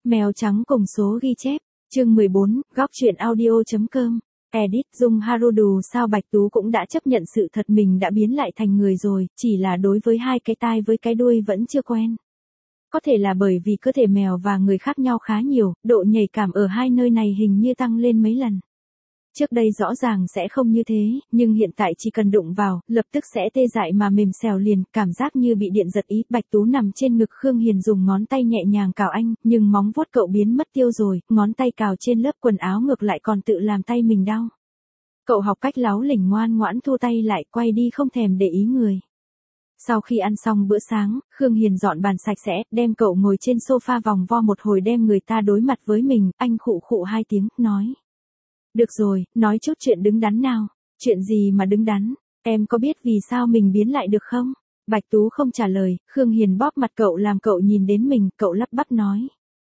Mèo trắng cùng số ghi chép, chương 14, góc truyện audio.com. Edit Dung Harudu sao Bạch Tú cũng đã chấp nhận sự thật mình đã biến lại thành người rồi, chỉ là đối với hai cái tai với cái đuôi vẫn chưa quen. Có thể là bởi vì cơ thể mèo và người khác nhau khá nhiều, độ nhạy cảm ở hai nơi này hình như tăng lên mấy lần. Trước đây rõ ràng sẽ không như thế, nhưng hiện tại chỉ cần đụng vào, lập tức sẽ tê dại mà mềm xèo liền, cảm giác như bị điện giật ý. Bạch Tú nằm trên ngực Khương Hiền dùng ngón tay nhẹ nhàng cào anh, nhưng móng vuốt cậu biến mất tiêu rồi, ngón tay cào trên lớp quần áo ngược lại còn tự làm tay mình đau. Cậu học cách láu lỉnh ngoan ngoãn thu tay lại, quay đi không thèm để ý người. Sau khi ăn xong bữa sáng, Khương Hiền dọn bàn sạch sẽ, đem cậu ngồi trên sofa vòng vo một hồi đem người ta đối mặt với mình, anh khụ khụ hai tiếng, nói. Được rồi, nói chút chuyện đứng đắn nào. Chuyện gì mà đứng đắn, em có biết vì sao mình biến lại được không? Bạch Tú không trả lời, Khương Hiền bóp mặt cậu làm cậu nhìn đến mình, cậu lắp bắp nói.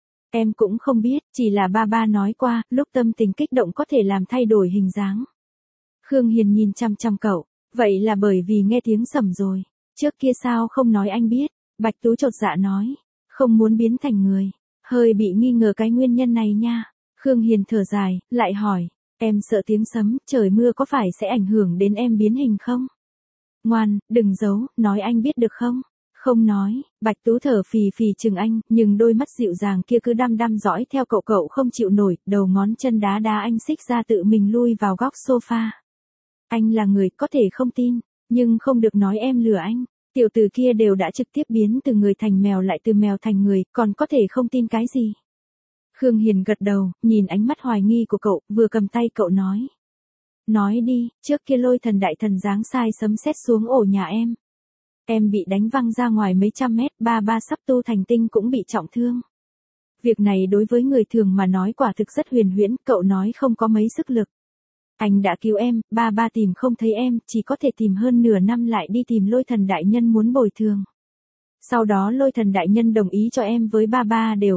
Em cũng không biết, chỉ là ba nói qua, lúc tâm tình kích động có thể làm thay đổi hình dáng. Khương Hiền nhìn chăm chăm cậu, vậy là bởi vì nghe tiếng sẩm rồi. Trước kia sao không nói anh biết? Bạch Tú chột dạ nói, không muốn biến thành người. Hơi bị nghi ngờ cái nguyên nhân này nha. Khương Hiền thở dài, lại hỏi, em sợ tiếng sấm, trời mưa có phải sẽ ảnh hưởng đến em biến hình không? Ngoan, đừng giấu, nói anh biết được không? Không nói, Bạch Tú thở phì phì chừng anh, nhưng đôi mắt dịu dàng kia cứ đăm đăm dõi theo cậu không chịu nổi, đầu ngón chân đá đá anh xích ra tự mình lui vào góc sofa. Anh là người có thể không tin, nhưng không được nói em lừa anh. Tiểu tử kia đều đã trực tiếp biến từ người thành mèo lại từ mèo thành người, còn có thể không tin cái gì? Khương Hiền gật đầu, nhìn ánh mắt hoài nghi của cậu, vừa cầm tay cậu nói. Nói đi, trước kia Lôi Thần đại thần giáng sai sấm sét xuống ổ nhà em. Em bị đánh văng ra ngoài mấy trăm mét, ba sắp tu thành tinh cũng bị trọng thương. Việc này đối với người thường mà nói quả thực rất huyền huyễn, cậu nói không có mấy sức lực. Anh đã cứu em, ba tìm không thấy em, chỉ có thể tìm hơn nửa năm lại đi tìm Lôi Thần đại nhân muốn bồi thường. Sau đó Lôi Thần đại nhân đồng ý cho em với ba đều.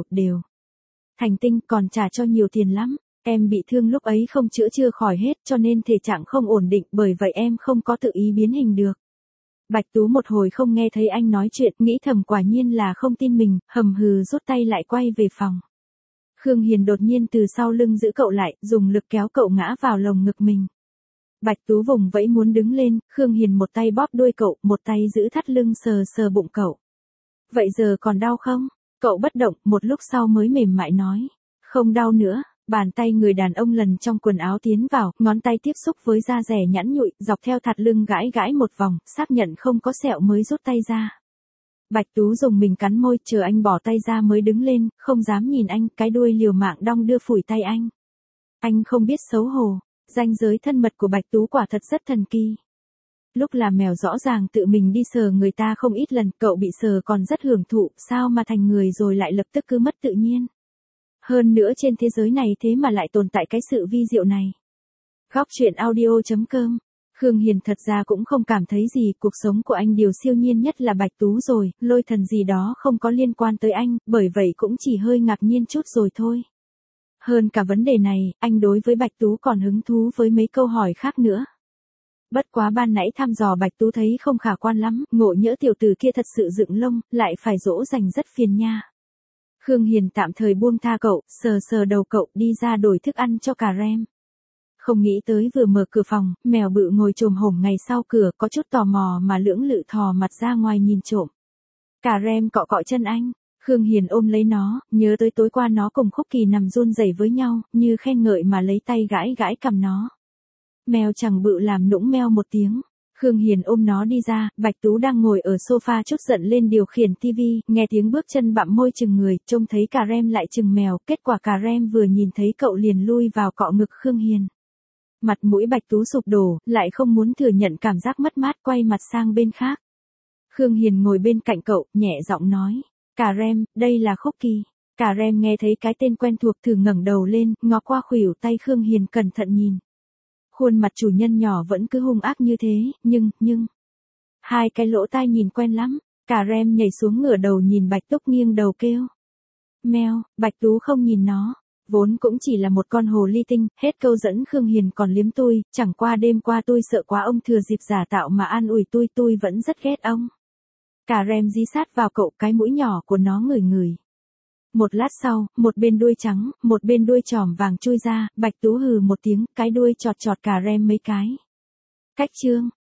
Thành tinh còn trả cho nhiều tiền lắm, em bị thương lúc ấy không chữa chưa khỏi hết cho nên thể trạng không ổn định, bởi vậy em không có tự ý biến hình được. Bạch Tú một hồi không nghe thấy anh nói chuyện, nghĩ thầm quả nhiên là không tin mình, hầm hừ rút tay lại quay về phòng. Khương Hiền đột nhiên từ sau lưng giữ cậu lại, dùng lực kéo cậu ngã vào lồng ngực mình. Bạch Tú vùng vẫy muốn đứng lên, Khương Hiền một tay bóp đuôi cậu, một tay giữ thắt lưng sờ bụng cậu. Vậy giờ còn đau không? Cậu bất động, một lúc sau mới mềm mại nói. Không đau nữa, bàn tay người đàn ông lần trong quần áo tiến vào, ngón tay tiếp xúc với da rẻ nhẵn nhụi, dọc theo thắt lưng gãi một vòng, xác nhận không có sẹo mới rút tay ra. Bạch Tú dùng mình cắn môi, chờ anh bỏ tay ra mới đứng lên, không dám nhìn anh, cái đuôi liều mạng đong đưa phủi tay anh. Anh không biết xấu hổ, ranh giới thân mật của Bạch Tú quả thật rất thần kỳ. Lúc làm mèo rõ ràng tự mình đi sờ người ta không ít lần, cậu bị sờ còn rất hưởng thụ, sao mà thành người rồi lại lập tức cứ mất tự nhiên. Hơn nữa trên thế giới này thế mà lại tồn tại cái sự vi diệu này. Góc truyện audio.com. Khương Hiền thật ra cũng không cảm thấy gì, cuộc sống của anh điều siêu nhiên nhất là Bạch Tú rồi, Lôi Thần gì đó không có liên quan tới anh, bởi vậy cũng chỉ hơi ngạc nhiên chút rồi thôi. Hơn cả vấn đề này, anh đối với Bạch Tú còn hứng thú với mấy câu hỏi khác nữa. Bất quá ban nãy thăm dò Bạch Tú thấy không khả quan lắm, ngộ nhỡ tiểu tử kia thật sự dựng lông, lại phải dỗ dành rất phiền nha. Khương Hiền tạm thời buông tha cậu, sờ đầu cậu, đi ra đổi thức ăn cho cà rem. Không nghĩ tới vừa mở cửa phòng, mèo bự ngồi chồm hổm ngay sau cửa, có chút tò mò mà lưỡng lự thò mặt ra ngoài nhìn trộm. Cà rem cọ chân anh, Khương Hiền ôm lấy nó, nhớ tới tối qua nó cùng Khúc Kỳ nằm run rẩy với nhau, như khen ngợi mà lấy tay gãi cằm nó. Mèo chẳng bự làm nũng meo một tiếng. Khương Hiền ôm nó đi ra, Bạch Tú đang ngồi ở sofa chút giận lên điều khiển tivi, nghe tiếng bước chân bặm môi chừng người, trông thấy cà rem lại chừng mèo, kết quả cà rem vừa nhìn thấy cậu liền lui vào cọ ngực Khương Hiền. Mặt mũi Bạch Tú sụp đổ, lại không muốn thừa nhận cảm giác mất mát, quay mặt sang bên khác. Khương Hiền ngồi bên cạnh cậu, nhẹ giọng nói, cà rem, đây là Khúc Kỳ. Cà rem nghe thấy cái tên quen thuộc thử ngẩng đầu lên, ngó qua khuỷu tay Khương Hiền cẩn thận nhìn. Khuôn mặt chủ nhân nhỏ vẫn cứ hung ác như thế, nhưng... Hai cái lỗ tai nhìn quen lắm, cà rem nhảy xuống ngửa đầu nhìn Bạch Túc nghiêng đầu kêu. Meo, Bạch Tú không nhìn nó, vốn cũng chỉ là một con hồ ly tinh, hết câu dẫn Khương Hiền còn liếm tôi, chẳng qua đêm qua tôi sợ quá ông thừa dịp giả tạo mà an ủi tôi vẫn rất ghét ông. Cà rem dí sát vào cậu, cái mũi nhỏ của nó ngửi. Một lát sau, một bên đuôi trắng, một bên đuôi trỏm vàng chui ra, Bạch Tú hừ một tiếng, cái đuôi chọt chọt cà rem mấy cái. Cách chương.